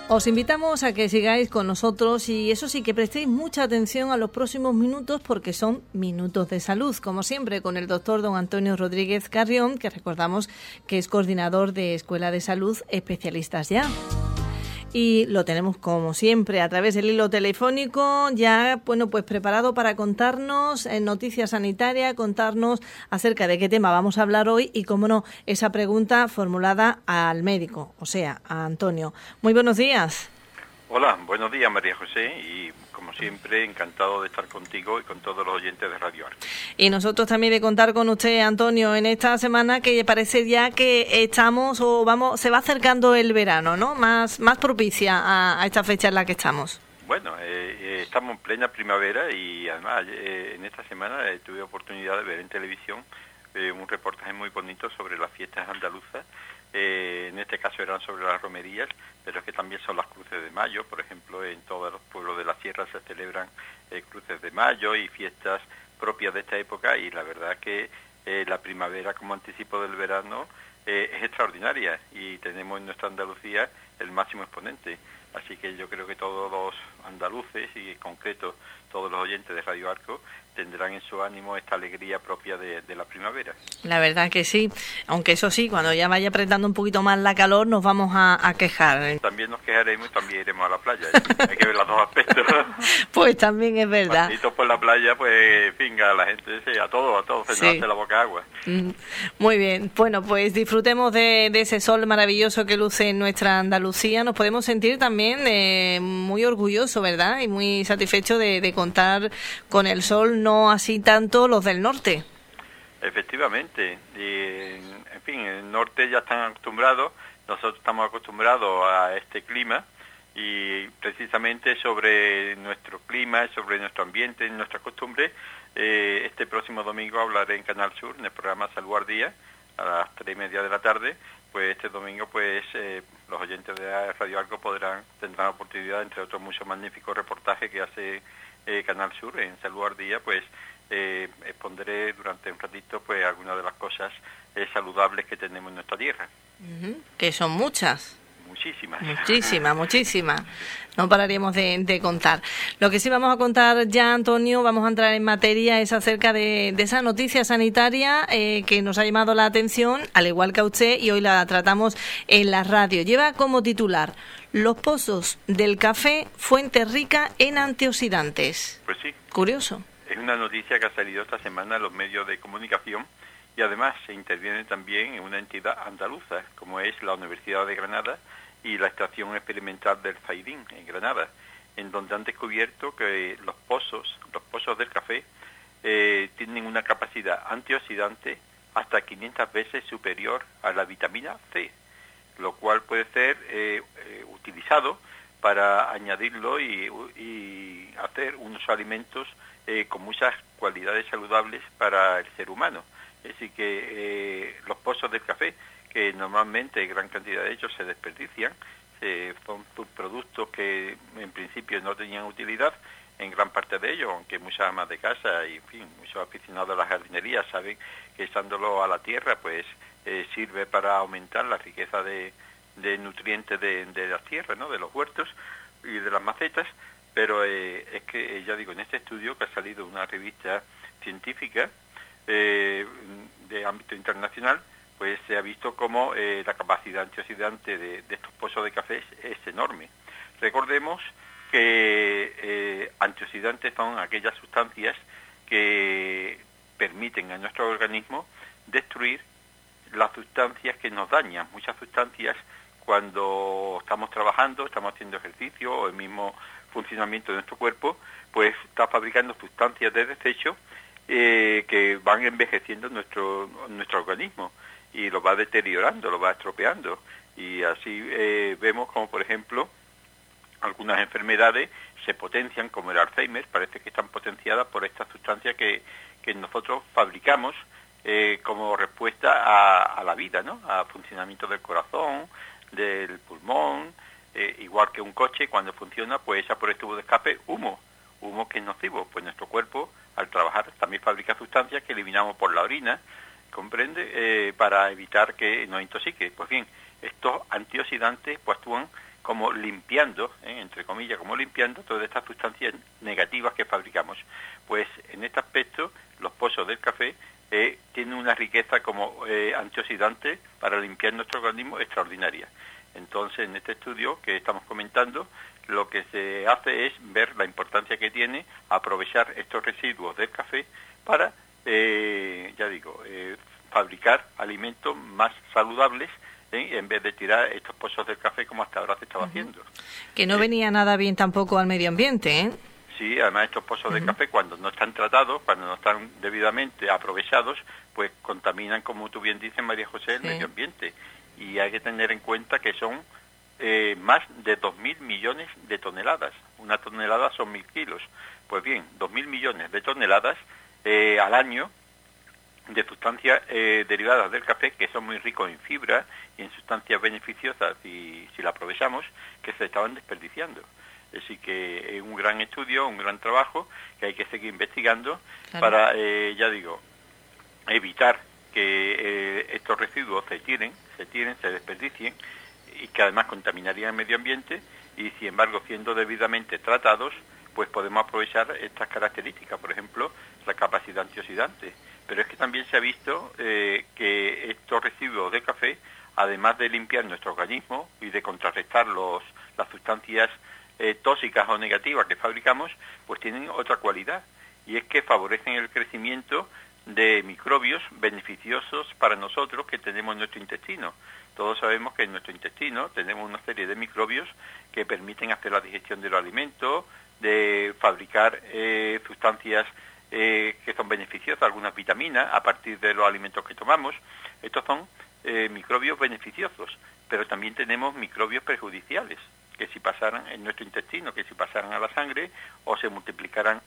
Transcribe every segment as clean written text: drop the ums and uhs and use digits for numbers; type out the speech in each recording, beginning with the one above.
Os invitamos a que sigáis con nosotros y eso sí, que prestéis mucha atención a los próximos minutos porque son minutos de salud, como siempre, con el doctor don Antonio Rodríguez Carrión, que recordamos que es coordinador de Escuela de Salud Especialistas Ya. Y lo tenemos como siempre a través del hilo telefónico, ya pues preparado para contarnos noticias sanitarias, contarnos acerca de qué tema vamos a hablar hoy y, cómo no, esa pregunta formulada al médico, o sea, a Antonio. Muy buenos días. Hola, buenos días María José, y como siempre encantado de estar contigo y con todos los oyentes de Radio Arco. Y nosotros también de contar con usted, Antonio, en esta semana que parece ya que estamos se va acercando el verano, ¿no? Más propicia a esta fecha en la que estamos. Bueno, estamos en plena primavera y además en esta semana tuve oportunidad de ver en televisión un reportaje muy bonito sobre las fiestas andaluzas. En este caso eran sobre las romerías, pero es que también son las cruces de mayo. Por ejemplo, en todos los pueblos de la sierra se celebran cruces de mayo y fiestas propias de esta época, y la verdad que la primavera como anticipo del verano es extraordinaria y tenemos en nuestra Andalucía el máximo exponente. Así que yo creo que todos los andaluces y en concreto todos los oyentes de Radio Arco tendrán en su ánimo esta alegría propia de la primavera. La verdad que sí, aunque eso sí, cuando ya vaya apretando un poquito más la calor nos vamos a quejar. También nos quejaremos y también iremos a la playa, hay que ver los dos aspectos. Pues también es verdad. Pasitos por la playa, pues finga, la gente, sí, a todo se nos hace la boca agua. Muy bien, bueno, pues disfrutemos de ese sol maravilloso que luce en nuestra Andalucía. Nos podemos sentir también muy orgullosos, ¿verdad? Y muy satisfechos de contar con el sol, no así tanto los del norte. Efectivamente, y, en fin, el norte ya están acostumbrados, nosotros estamos acostumbrados a este clima, y precisamente sobre nuestro clima, sobre nuestro ambiente, nuestras costumbres, este próximo domingo hablaré en Canal Sur, en el programa Salud al Día, a las 3:30 de la tarde. Pues este domingo los oyentes de Radio Arco tendrán oportunidad, entre otros muchos magníficos reportajes que hace Canal Sur en Salud al Día, pues expondré durante un ratito pues algunas de las cosas saludables que tenemos en nuestra tierra. Que son muchas. Muchísimas. No pararíamos de contar. Lo que sí vamos a contar ya, Antonio, vamos a entrar en materia, es acerca de esa noticia sanitaria que nos ha llamado la atención, al igual que a usted, y hoy la tratamos en la radio. Lleva como titular: los pozos del café, fuente rica en antioxidantes. Pues sí. Curioso. Es una noticia que ha salido esta semana en los medios de comunicación, y además se interviene también en una entidad andaluza, como es la Universidad de Granada y la Estación Experimental del Zaidín, en Granada, en donde han descubierto que los pozos del café tienen una capacidad antioxidante hasta 500 veces superior a la vitamina C, lo cual puede ser utilizado para añadirlo y hacer unos alimentos con muchas cualidades saludables para el ser humano. Es decir, que los pozos del café, que normalmente gran cantidad de ellos se desperdician, son productos que en principio no tenían utilidad, en gran parte de ellos, aunque muchas amas de casa y en fin, muchos aficionados a la jardinería saben que echándolo a la tierra pues sirve para aumentar la riqueza de nutrientes de las tierras, ¿no?, de los huertos y de las macetas. Pero es que, ya digo, en este estudio que ha salido en una revista científica de ámbito internacional, pues se ha visto como la capacidad antioxidante de estos pozos de café es enorme. Recordemos que antioxidantes son aquellas sustancias que permiten a nuestro organismo destruir las sustancias que nos dañan. Muchas sustancias, cuando estamos trabajando, estamos haciendo ejercicio o el mismo funcionamiento de nuestro cuerpo, pues está fabricando sustancias de desecho que van envejeciendo nuestro organismo y lo va deteriorando, lo va estropeando, y así vemos como, por ejemplo, algunas enfermedades se potencian, como el Alzheimer, parece que están potenciadas por esta sustancia que nosotros fabricamos como respuesta a la vida, ¿no?, al funcionamiento del corazón, del pulmón, igual que un coche cuando funciona pues echa por el tubo de escape humo que es nocivo. Pues nuestro cuerpo, al trabajar, también fabrica sustancias que eliminamos por la orina, comprende, para evitar que nos intoxique. Pues bien, estos antioxidantes pues actúan como limpiando, entre comillas, como limpiando todas estas sustancias negativas que fabricamos. Pues en este aspecto, los pozos del café tienen una riqueza como antioxidante para limpiar nuestro organismo extraordinaria. Entonces, en este estudio que estamos comentando, lo que se hace es ver la importancia que tiene aprovechar estos residuos del café para, fabricar alimentos más saludables, en vez de tirar estos pozos del café como hasta ahora se estaba haciendo. Que no venía nada bien tampoco al medio ambiente, ¿eh? Sí, además estos pozos de café, cuando no están tratados, cuando no están debidamente aprovechados, pues contaminan, como tú bien dices, María José, el medio ambiente. Y hay que tener en cuenta que son más de 2.000 millones de toneladas. Una tonelada son 1.000 kilos. Pues bien, 2.000 millones de toneladas al año de sustancias derivadas del café, que son muy ricos en fibra y en sustancias beneficiosas, y si la aprovechamos, que se estaban desperdiciando. Así que es un gran estudio, un gran trabajo que hay que seguir investigando para, evitar que estos residuos se tiren, se desperdicien, y que además contaminarían el medio ambiente, y sin embargo, siendo debidamente tratados, pues podemos aprovechar estas características, por ejemplo, la capacidad antioxidante. Pero es que también se ha visto que estos residuos de café, además de limpiar nuestro organismo y de contrarrestar las sustancias tóxicas o negativas que fabricamos, pues tienen otra cualidad, y es que favorecen el crecimiento de microbios beneficiosos para nosotros que tenemos en nuestro intestino. Todos sabemos que en nuestro intestino tenemos una serie de microbios que permiten hacer la digestión de los alimentos, de fabricar sustancias que son beneficiosas, algunas vitaminas, a partir de los alimentos que tomamos. Estos son microbios beneficiosos, pero también tenemos microbios perjudiciales, que si pasaran en nuestro intestino, que si pasaran a la sangre o se multiplicaran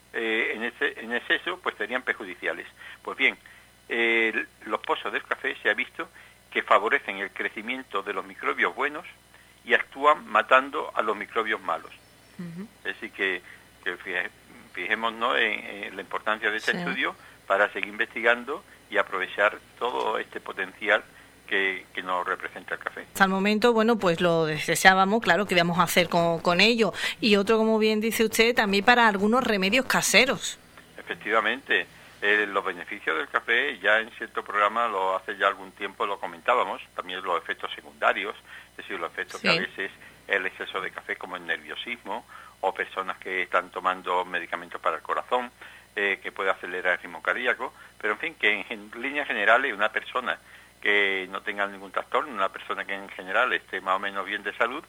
en exceso, pues serían perjudiciales. Pues bien, los pozos del café se ha visto que favorecen el crecimiento de los microbios buenos y actúan matando a los microbios malos. Es decir, que fijémonos en la importancia de este estudio para seguir investigando y aprovechar todo este potencial que nos representa el café. Hasta el momento, bueno, pues lo deseábamos, claro, que íbamos a hacer con ello. Y otro, como bien dice usted, también para algunos remedios caseros. Efectivamente, los beneficios del café, ya en cierto programa, hace ya algún tiempo lo comentábamos, también los efectos secundarios, es decir, los efectos que a veces el exceso de café, como el nerviosismo, o personas que están tomando medicamentos para el corazón, que puede acelerar el ritmo cardíaco, pero en fin, que en líneas generales una persona que no tenga ningún trastorno, una persona que en general esté más o menos bien de salud,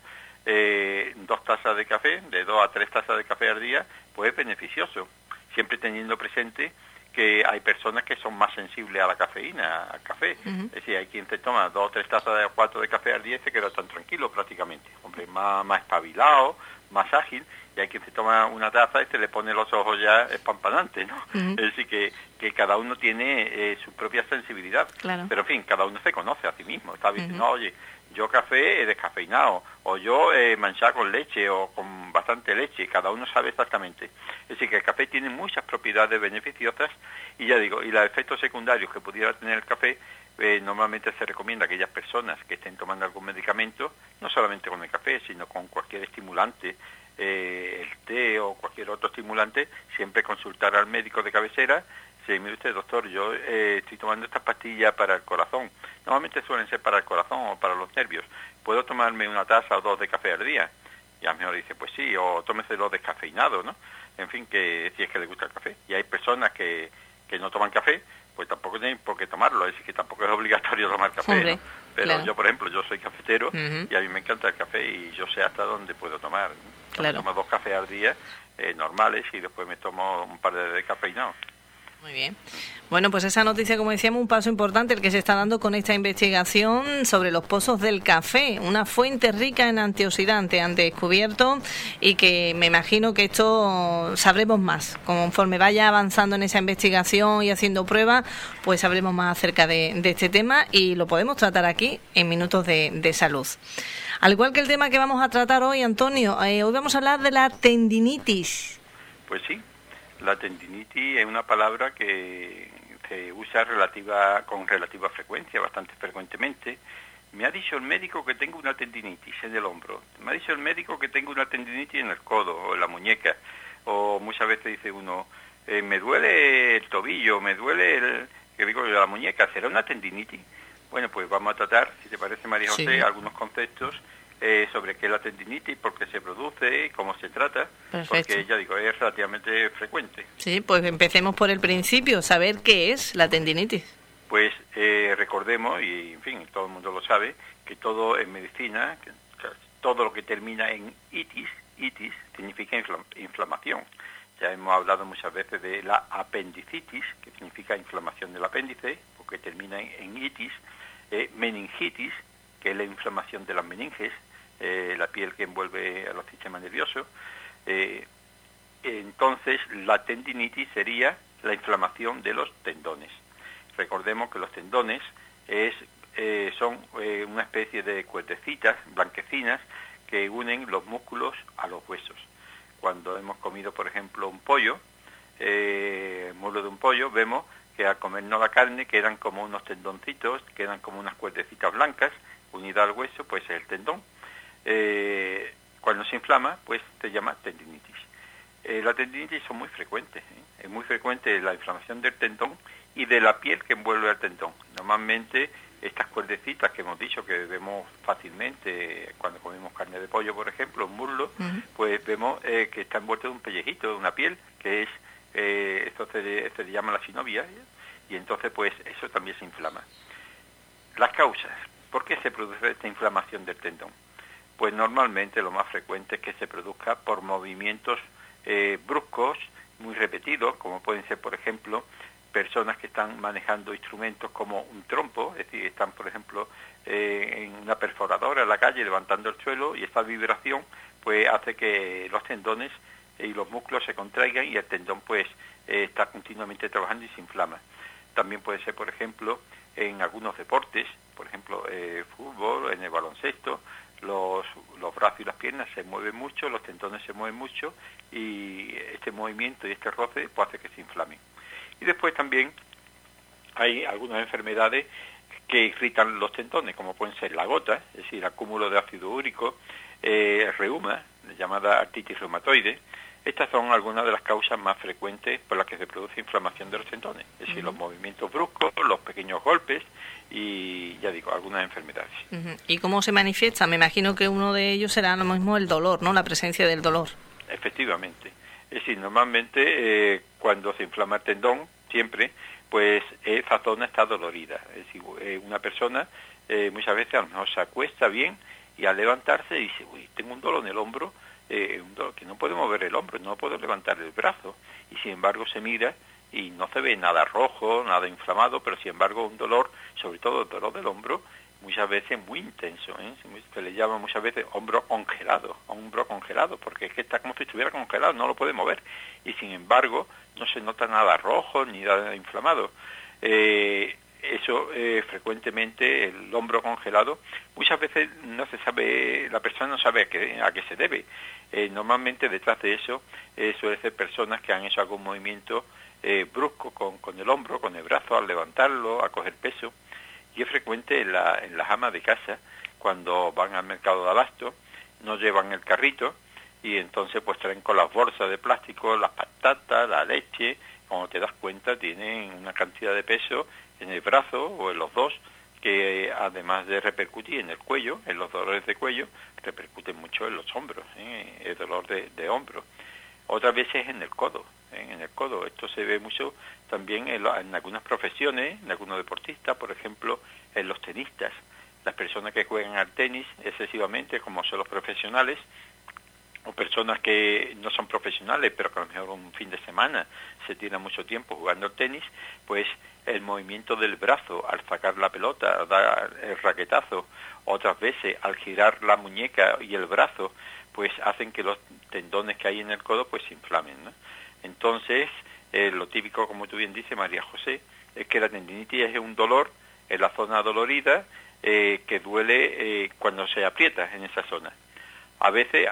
2 tazas de café, de 2 a 3 tazas de café al día, pues es beneficioso, siempre teniendo presente que hay personas que son más sensibles a la cafeína, al café. Es decir, hay quien se toma 2 o 3 tazas o 4 de café al día y se queda tan tranquilo prácticamente, hombre, más espabilado, más ágil, y hay quien se toma una taza y se le pone los ojos ya espampanantes, ¿no? Es decir, que cada uno tiene su propia sensibilidad, pero en fin, cada uno se conoce a sí mismo, está diciendo, oye, yo café descafeinado, o yo manchado con leche, o con bastante leche, cada uno sabe exactamente. Es decir, que el café tiene muchas propiedades beneficiosas, y ya digo, y los efectos secundarios que pudiera tener el café, normalmente se recomienda a aquellas personas que estén tomando algún medicamento, no solamente con el café, sino con cualquier estimulante, el té o cualquier otro estimulante, siempre consultar al médico de cabecera. Sí, mire usted, doctor, yo estoy tomando estas pastillas para el corazón. Normalmente suelen ser para el corazón o para los nervios. ¿Puedo tomarme una taza o 2 de café al día? Y a lo mejor dice, pues sí, o tómeselo descafeinado, ¿no? En fin, que si es que le gusta el café. Y hay personas que no toman café, pues tampoco tienen por qué tomarlo. Es decir, que tampoco es obligatorio tomar café, ¿no? Pero yo, por ejemplo, yo soy cafetero y a mí me encanta el café y yo sé hasta dónde puedo tomar. Me tomo 2 cafés al día normales y después me tomo un par de descafeinados. Muy bien. Bueno, pues esa noticia, como decíamos, un paso importante el que se está dando con esta investigación sobre los pozos del café, una fuente rica en antioxidantes han descubierto, y que me imagino que esto sabremos más. Conforme vaya avanzando en esa investigación y haciendo pruebas, pues sabremos más acerca de este tema y lo podemos tratar aquí en Minutos de Salud. Al igual que el tema que vamos a tratar hoy, Antonio, hoy vamos a hablar de la tendinitis. Pues sí. La tendinitis es una palabra que se usa con relativa frecuencia, bastante frecuentemente, me ha dicho el médico que tengo una tendinitis en el hombro, me ha dicho el médico que tengo una tendinitis en el codo o en la muñeca, o muchas veces dice uno, me duele el tobillo, me duele la muñeca, ¿será una tendinitis? Bueno, pues vamos a tratar, si te parece, María José, sí, algunos conceptos sobre qué es la tendinitis, por qué se produce, cómo se trata. Perfecto. Porque ya digo, es relativamente frecuente. Sí, pues empecemos por el principio, saber qué es la tendinitis. Pues recordemos, y en fin, todo el mundo lo sabe, que todo en medicina, todo lo que termina en itis significa inflamación. Ya hemos hablado muchas veces de la apendicitis, que significa inflamación del apéndice, porque termina en itis, meningitis, que es la inflamación de las meninges, la piel que envuelve a los sistemas nerviosos. Entonces, la tendinitis sería la inflamación de los tendones. Recordemos que los tendones son una especie de cuerdecitas blanquecinas que unen los músculos a los huesos. Cuando hemos comido, por ejemplo, un pollo, el muslo de un pollo, vemos que al comernos la carne quedan como unos tendoncitos, quedan como unas cuerdecitas blancas unidas al hueso, pues es el tendón. Cuando se inflama, pues se llama tendinitis. La tendinitis son muy frecuentes, es muy frecuente la inflamación del tendón y de la piel que envuelve al tendón. Normalmente estas cuerdecitas que hemos dicho que vemos fácilmente cuando comemos carne de pollo, por ejemplo, un muslo, pues vemos que está envuelto de un pellejito, de una piel, que es, esto se le llama la synovia, y entonces pues eso también se inflama. Las causas, ¿por qué se produce esta inflamación del tendón? Pues normalmente lo más frecuente es que se produzca por movimientos bruscos, muy repetidos, como pueden ser, por ejemplo, personas que están manejando instrumentos como un trompo, es decir, están, por ejemplo, en una perforadora en la calle levantando el suelo, y esta vibración pues hace que los tendones y los músculos se contraigan y el tendón pues está continuamente trabajando y se inflama. También puede ser, por ejemplo, en algunos deportes, por ejemplo, fútbol, en el baloncesto, los brazos y las piernas se mueven mucho, los tendones se mueven mucho, y este movimiento y este roce pues hace que se inflamen. Y después también hay algunas enfermedades que irritan los tendones, como pueden ser la gota, es decir, acúmulo de ácido úrico, reuma, llamada artritis reumatoide. Estas son algunas de las causas más frecuentes por las que se produce inflamación de los tendones, es decir, los movimientos bruscos, los pequeños golpes y, ya digo, algunas enfermedades. ¿Y cómo se manifiesta? Me imagino que uno de ellos será lo mismo el dolor, ¿no? La presencia del dolor. Efectivamente. Es decir, normalmente cuando se inflama el tendón, siempre, pues esa zona está dolorida. Es decir, una persona muchas veces a lo mejor se acuesta bien y al levantarse dice, uy, tengo un dolor en el hombro, un dolor que no puedo mover el hombro, no puedo levantar el brazo, y sin embargo se mira y no se ve nada rojo, nada inflamado, pero sin embargo un dolor, sobre todo el dolor del hombro, muchas veces muy intenso, se le llama muchas veces hombro congelado, porque es que está como si estuviera congelado, no lo puede mover, y sin embargo no se nota nada rojo ni nada inflamado. Eso frecuentemente, el hombro congelado, muchas veces no se sabe, la persona no sabe a qué se debe. Normalmente detrás de eso suele ser personas que han hecho algún movimiento brusco con el hombro, con el brazo, al levantarlo, a coger peso. Y es frecuente en las amas de casa, cuando van al mercado de abasto, no llevan el carrito y entonces pues traen con las bolsas de plástico las patatas, la leche. Cuando te das cuenta tienen una cantidad de peso en el brazo o en los dos, que además de repercutir en el cuello, en los dolores de cuello, repercuten mucho en los hombros, el dolor de hombro. Otras veces en el codo, Esto se ve mucho también en algunas profesiones, en algunos deportistas, por ejemplo, en los tenistas. Las personas que juegan al tenis excesivamente, como son los profesionales, o personas que no son profesionales, pero que a lo mejor un fin de semana se tiran mucho tiempo jugando al tenis, pues el movimiento del brazo al sacar la pelota, dar el raquetazo, otras veces al girar la muñeca y el brazo, pues hacen que los tendones que hay en el codo pues se inflamen, ¿no? Entonces, lo típico, como tú bien dices, María José, es que la tendinitis es un dolor en la zona dolorida que duele cuando se aprieta en esa zona. A veces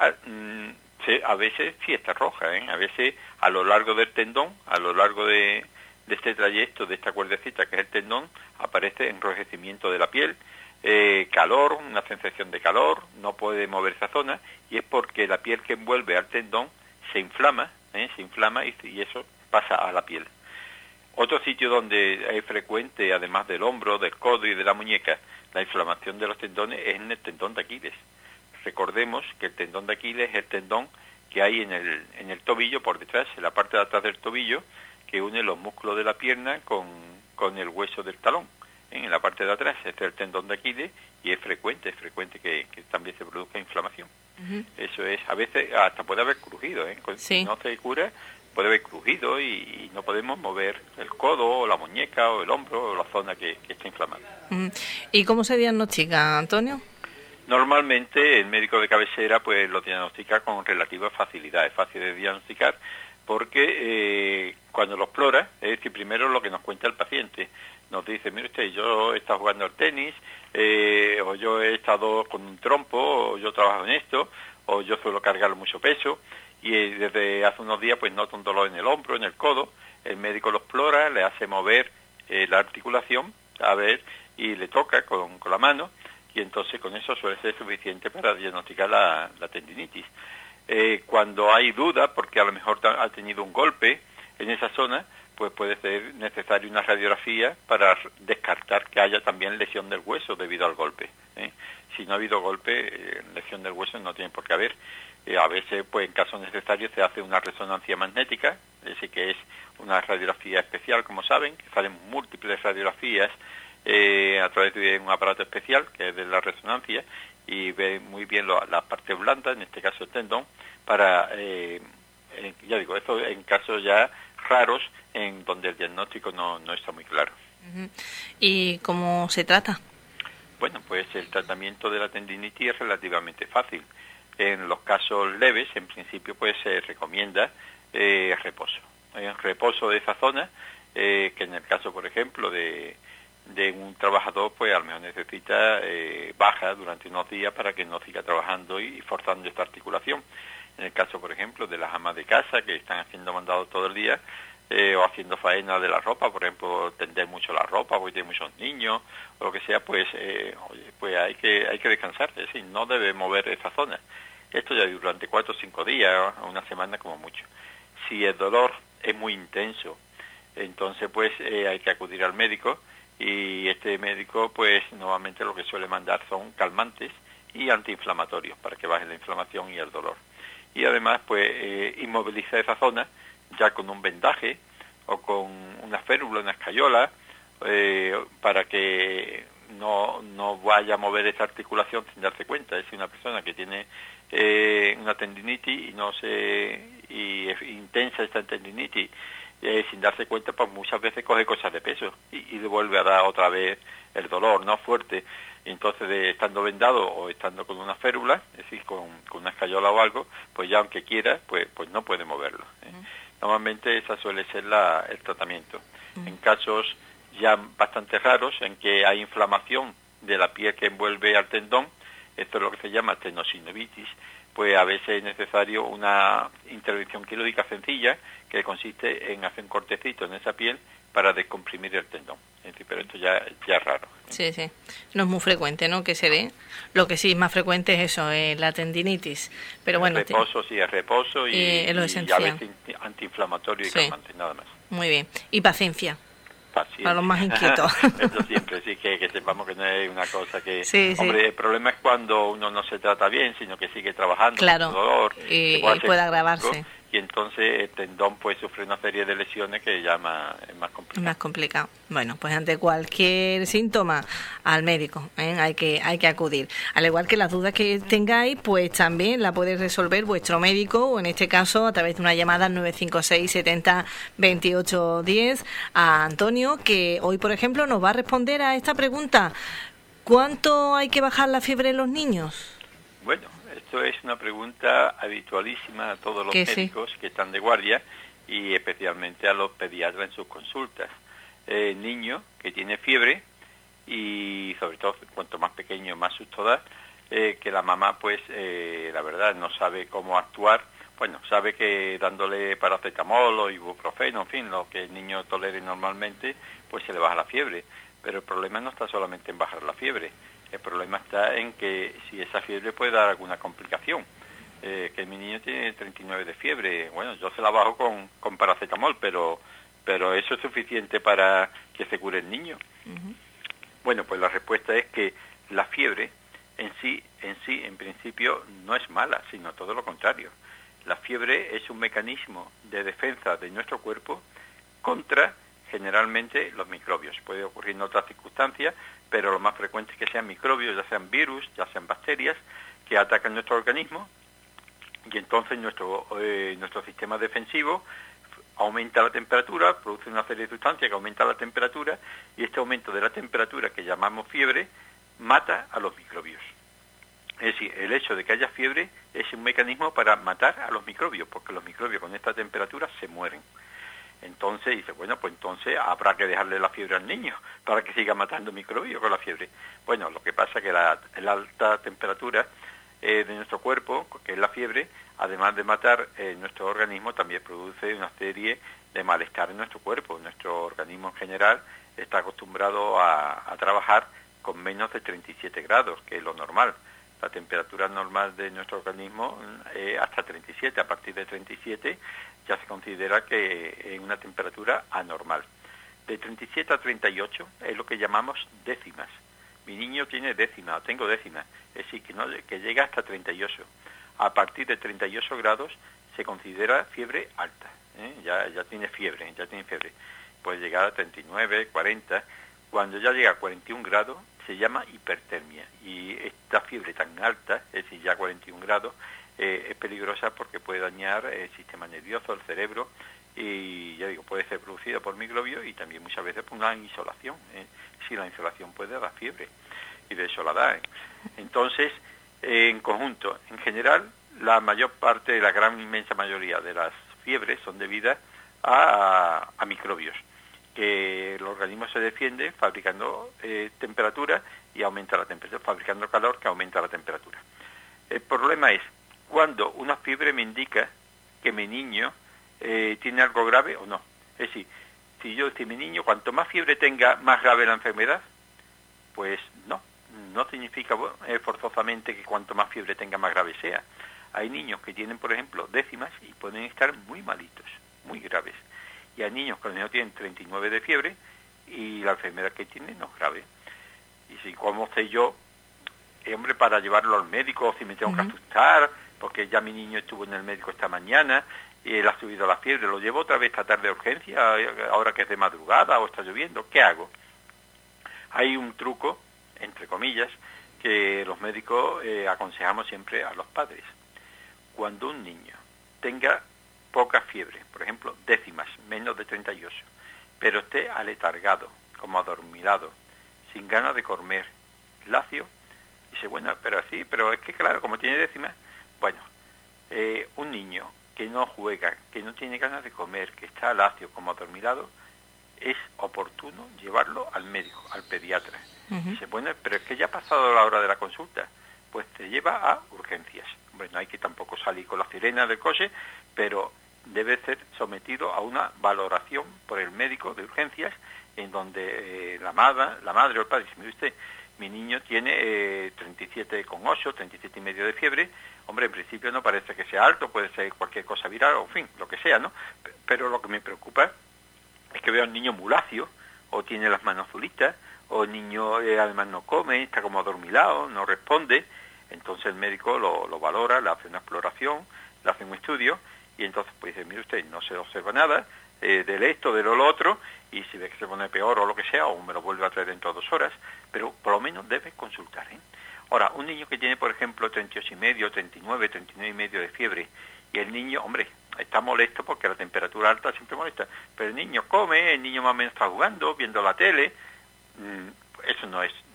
sí está roja, a veces a lo largo del tendón, a lo largo de este trayecto, de esta cuerdecita que es el tendón, aparece enrojecimiento de la piel, calor, una sensación de calor, no puede mover esa zona, y es porque la piel que envuelve al tendón se inflama y eso pasa a la piel. Otro sitio donde es frecuente, además del hombro, del codo y de la muñeca, la inflamación de los tendones es en el tendón de Aquiles. Recordemos que el tendón de Aquiles es el tendón que hay en el tobillo por detrás, en la parte de atrás del tobillo, que une los músculos de la pierna con el hueso del talón. En la parte de atrás este es el tendón de Aquiles y es frecuente que también se produzca inflamación. Eso es, a veces hasta puede haber crujido, si no se cura puede haber crujido y no podemos mover el codo o la muñeca o el hombro o la zona que está inflamada. ¿Y cómo se diagnostica, Antonio? Normalmente el médico de cabecera pues lo diagnostica con relativa facilidad, es fácil de diagnosticar porque cuando lo explora, es decir, primero lo que nos cuenta el paciente, nos dice, mire usted, yo he estado jugando al tenis, o yo he estado con un trompo, o yo trabajo en esto, o yo suelo cargar mucho peso, y desde hace unos días pues noto un dolor en el hombro, en el codo, el médico lo explora, le hace mover la articulación, a ver, y le toca con la mano, y entonces con eso suele ser suficiente para diagnosticar la tendinitis. Cuando hay duda, porque a lo mejor ha tenido un golpe en esa zona, pues puede ser necesaria una radiografía para descartar que haya también lesión del hueso debido al golpe. Si no ha habido golpe, lesión del hueso no tiene por qué haber. A veces, pues en casos necesarios, se hace una resonancia magnética, es decir, que es una radiografía especial, como saben, que salen múltiples radiografías a través de un aparato especial, que es de la resonancia, y ve muy bien las partes blandas, en este caso el tendón, para, ya digo, esto en casos ya raros, en donde el diagnóstico no está muy claro. ¿Y cómo se trata? Bueno, pues el tratamiento de la tendinitis es relativamente fácil. En los casos leves, en principio, pues se recomienda reposo. Reposo de esa zona, que en el caso, por ejemplo, de un trabajador, pues a lo mejor necesita baja durante unos días para que no siga trabajando y forzando esta articulación. En el caso, por ejemplo, de las amas de casa que están haciendo mandados todo el día, o haciendo faena de la ropa, por ejemplo, tender mucho la ropa porque tiene muchos niños o lo que sea, pues pues hay que descansar, es decir, no debe mover esa zona. Esto ya durante 4 o 5 días, una semana como mucho. Si el dolor es muy intenso, entonces pues hay que acudir al médico, y este médico pues normalmente lo que suele mandar son calmantes y antiinflamatorios para que baje la inflamación y el dolor. Y además pues inmoviliza esa zona ya con un vendaje o con una férula, una escayola, para que no vaya a mover esa articulación sin darse cuenta. Es decir, una persona que tiene una tendinitis y es intensa esta tendinitis, sin darse cuenta, pues muchas veces coge cosas de peso y le vuelve a dar otra vez el dolor, ¿no? Fuerte. Y entonces, estando vendado o estando con una férula, es decir, con una escayola o algo, pues ya aunque quiera, pues no puede moverlo. Normalmente esa suele ser el tratamiento. En casos ya bastante raros, en que hay inflamación de la piel que envuelve al tendón, esto es lo que se llama tenosinovitis, pues a veces es necesario una intervención quirúrgica sencilla que consiste en hacer un cortecito en esa piel para descomprimir el tendón. Es decir, pero esto ya es raro. Sí. No es muy frecuente, ¿no?, que se dé. Lo que sí es más frecuente es eso, la tendinitis. Pero bueno, reposo, sí, es reposo y lo esencial. Y a veces antiinflamatorio y calmante, nada más. Muy bien. Y paciencia. Paciencia. Para los más inquietos. Eso siempre, sí, que sepamos que no es una cosa que... Sí. Hombre, el problema es cuando uno no se trata bien, sino que sigue trabajando claro, con dolor. Y puede agravarse. Y entonces el tendón pues sufre una serie de lesiones que ya es más complicado. Más complicado. Bueno, pues ante cualquier síntoma, al médico, hay que acudir. Al igual que las dudas que tengáis, pues también la puede resolver vuestro médico, o en este caso a través de una llamada al 956 70 28 10 a Antonio, que hoy, por ejemplo, nos va a responder a esta pregunta: ¿cuánto hay que bajar la fiebre en los niños? Bueno, esto es una pregunta habitualísima a todos los médicos que están de guardia, y especialmente a los pediatras en sus consultas. Niño que tiene fiebre, y sobre todo cuanto más pequeño más susto da, que la mamá pues la verdad no sabe cómo actuar. Bueno, sabe que dándole paracetamol o ibuprofeno, en fin, lo que el niño tolere normalmente, pues se le baja la fiebre. Pero el problema no está solamente en bajar la fiebre. El problema está en que si esa fiebre puede dar alguna complicación. Que mi niño tiene 39 de fiebre, bueno, yo se la bajo con paracetamol, pero eso es suficiente para que se cure el niño. Bueno, pues la respuesta es que la fiebre en sí, en principio, no es mala, sino todo lo contrario. La fiebre es un mecanismo de defensa de nuestro cuerpo contra, generalmente, los microbios. Puede ocurrir en otras circunstancias, pero lo más frecuente es que sean microbios, ya sean virus, ya sean bacterias, que atacan nuestro organismo, y entonces nuestro sistema defensivo aumenta la temperatura, produce una serie de sustancias que aumentan la temperatura, y este aumento de la temperatura, que llamamos fiebre, mata a los microbios. Es decir, el hecho de que haya fiebre es un mecanismo para matar a los microbios, porque los microbios con esta temperatura se mueren. Entonces dice, bueno, pues entonces habrá que dejarle la fiebre al niño para que siga matando microbios con la fiebre. Bueno, lo que pasa es que la alta temperatura de nuestro cuerpo, que es la fiebre, además de matar nuestro organismo, también produce una serie de malestar en nuestro cuerpo. Nuestro organismo en general está acostumbrado a trabajar con menos de 37 grados, que es lo normal. La temperatura normal de nuestro organismo es hasta 37. A partir de 37 ya se considera que es una temperatura anormal. De 37 a 38 es lo que llamamos décimas. Mi niño tiene décima, tengo décima, es decir, que llega hasta 38. A partir de 38 grados se considera fiebre alta, ya tiene fiebre. Puede llegar a 39, 40. Cuando ya llega a 41 grados se llama hipertermia. Y esta fiebre tan alta, es decir, ya 41 grados, es peligrosa porque puede dañar el sistema nervioso, el cerebro, y ya digo, puede ser producida por microbios y también muchas veces por una insolación. Si la insolación puede dar fiebre, y de eso la da. Entonces, en conjunto, en general, la mayor parte, la gran inmensa mayoría de las fiebres son debidas a microbios, que el organismo se defiende fabricando temperatura y aumenta la temperatura, fabricando calor que aumenta la temperatura. El problema es cuando una fiebre me indica que mi niño tiene algo grave o no. Es decir, si mi niño cuanto más fiebre tenga, más grave la enfermedad, pues no significa forzosamente que cuanto más fiebre tenga, más grave sea. Hay niños que tienen, por ejemplo, décimas y pueden estar muy malitos, muy graves. Y hay niños que no tienen 39 de fiebre y la enfermedad que tienen no es grave. Y si, como sé yo, hombre, para llevarlo al médico, o si me tengo que asustar, porque ya mi niño estuvo en el médico esta mañana y él ha subido la fiebre, lo llevo otra vez esta tarde de urgencia, ahora que es de madrugada o está lloviendo, ¿qué hago? Hay un truco, entre comillas, que los médicos aconsejamos siempre a los padres. Cuando un niño tenga poca fiebre, por ejemplo, décimas, menos de 38, pero esté aletargado, como adormilado, sin ganas de comer, lacio, dice, bueno, pero es que claro, como tiene décimas, bueno, un niño que no juega, que no tiene ganas de comer, que está lacio, como adormilado, es oportuno llevarlo al médico, al pediatra. Dice, bueno, pero es que ya ha pasado la hora de la consulta, pues te lleva a urgencias. Hombre, no hay que tampoco salir con la sirena del coche, pero debe ser sometido a una valoración por el médico de urgencias, en donde la madre o el padre dice, mire usted, mi niño tiene 37,8, 37 y medio de fiebre. Hombre, en principio no parece que sea alto, puede ser cualquier cosa viral, o en fin, lo que sea, ¿no? Pero lo que me preocupa es que veo a un niño muy lacio, o tiene las manos azulitas, o el niño además no come, está como adormilado, no responde. Entonces el médico lo valora, le hace una exploración, le hace un estudio, y entonces pues dice, mire usted, no se observa nada de esto, de lo otro, y si ve que se pone peor o lo que sea, o me lo vuelve a traer dentro de 2 horas, pero por lo menos debe consultar, Ahora, un niño que tiene, por ejemplo, 38 y medio, 39, 39 y medio de fiebre, y el niño, hombre, está molesto porque la temperatura alta siempre molesta, pero el niño come, el niño más o menos está jugando, viendo la tele, eso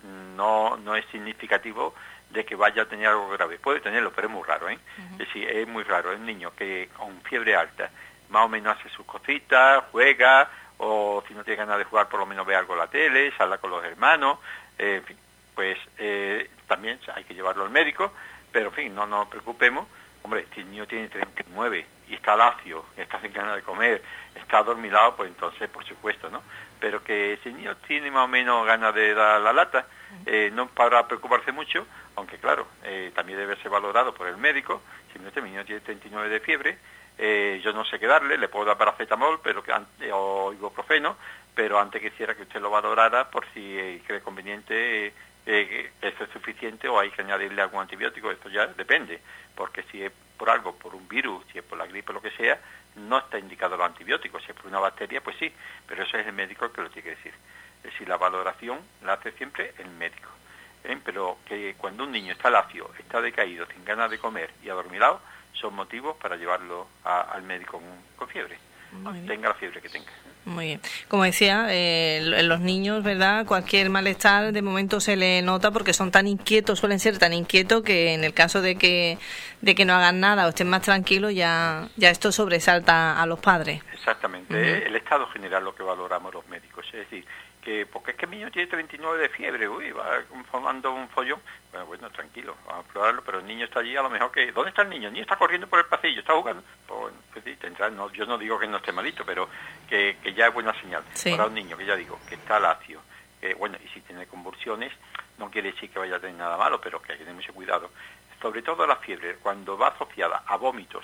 no es significativo de que vaya a tener algo grave. Puede tenerlo, pero es muy raro, Es decir, es muy raro. El niño que con fiebre alta más o menos hace sus cositas, juega, o si no tiene ganas de jugar, por lo menos ve algo en la tele, sale con los hermanos, en fin, pues también hay que llevarlo al médico, pero en fin, no nos preocupemos. Hombre, si el niño tiene 39 y está lacio, está sin ganas de comer, está adormilado, pues entonces, por supuesto, ¿no? Pero que si el niño tiene más o menos ganas de dar la lata, no para preocuparse mucho, aunque claro, también debe ser valorado por el médico. Si mi niño tiene 39 de fiebre, yo no sé qué darle, le puedo dar paracetamol o ibuprofeno, pero antes quisiera que usted lo valorara por si cree conveniente que eso es suficiente o hay que añadirle algún antibiótico. Esto ya depende, porque si es por algo, por un virus, si es por la gripe, lo que sea, no está indicado los antibióticos. Si es por una bacteria, pues sí, pero eso es el médico el que lo tiene que decir. Es decir, la valoración la hace siempre el médico. Pero que cuando un niño está lacio, está decaído, sin ganas de comer y adormilado, son motivos para llevarlo al médico con fiebre, tenga la fiebre que tenga. Muy bien. Como decía, en los niños, ¿verdad? Cualquier malestar de momento se le nota porque son tan inquietos, suelen ser tan inquietos que en el caso de que no hagan nada o estén más tranquilos, ya esto sobresalta a los padres. Exactamente. El estado general lo que valoramos los médicos. Es decir, porque es que el niño tiene 39 de fiebre, va formando un follón. Bueno, tranquilo, vamos a explorarlo, pero el niño está allí, a lo mejor que... ¿Dónde está el niño? El niño está corriendo por el pasillo, está jugando. Pues sí, tendrá, no, yo no digo que no esté malito, pero que ya es buena señal. Sí. Para un niño, que ya digo, que está lacio, bueno, y si tiene convulsiones, no quiere decir que vaya a tener nada malo, pero que hay que tener mucho cuidado. Sobre todo la fiebre, cuando va asociada a vómitos,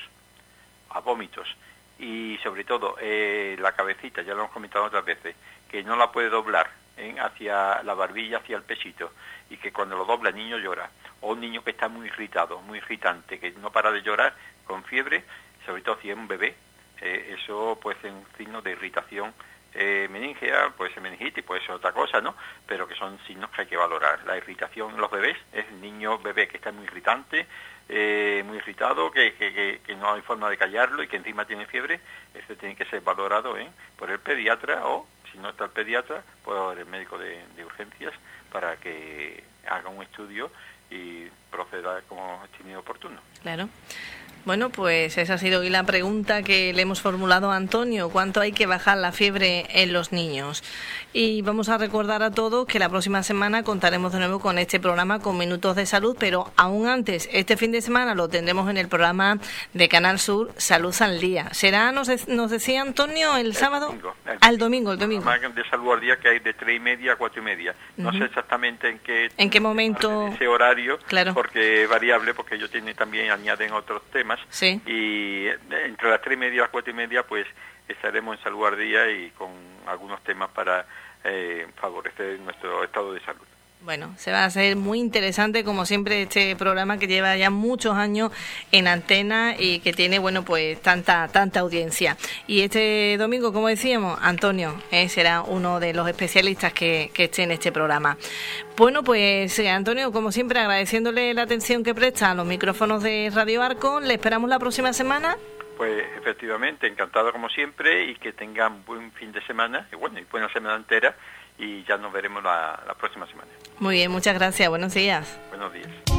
y sobre todo la cabecita, ya lo hemos comentado otras veces, que no la puede doblar hacia la barbilla, hacia el pechito, y que cuando lo dobla el niño llora, o un niño que está muy irritado, muy irritante, que no para de llorar con fiebre, sobre todo si es un bebé, eso puede ser un signo de irritación meningea, puede ser meningitis, puede ser otra cosa, ¿no? Pero que son signos que hay que valorar. La irritación en los bebés es el niño bebé que está muy irritante, muy irritado, que no hay forma de callarlo y que encima tiene fiebre. Eso tiene que ser valorado por el pediatra o, si no está el pediatra, por el médico de urgencias para que haga un estudio y proceda como estime oportuno. Claro. Bueno, pues esa ha sido hoy la pregunta que le hemos formulado a Antonio. ¿Cuánto hay que bajar la fiebre en los niños? Y vamos a recordar a todos que la próxima semana contaremos de nuevo con este programa con Minutos de Salud, pero aún antes, este fin de semana lo tendremos en el programa de Canal Sur, Salud al Día. ¿Será, nos decía Antonio, el sábado? El domingo. El de Salud al Día, que hay de 3:30 a 4:30. No sé exactamente en qué momento, ese horario, claro, porque es variable, porque ellos también añaden otros temas. Sí. Y entre las 3:30 y las 4:30 pues estaremos en Salud al Día y con algunos temas para favorecer nuestro estado de salud. Bueno, se va a hacer muy interesante, como siempre, este programa que lleva ya muchos años en antena y que tiene, bueno, pues tanta audiencia. Y este domingo, como decíamos, Antonio será uno de los especialistas que esté en este programa. Bueno, pues Antonio, como siempre, agradeciéndole la atención que presta a los micrófonos de Radio Arco. ¿Le esperamos la próxima semana? Pues efectivamente, encantado como siempre y que tengan buen fin de semana, y buena semana entera, y ya nos veremos la próxima semana. Muy bien, muchas gracias. Buenos días. Buenos días.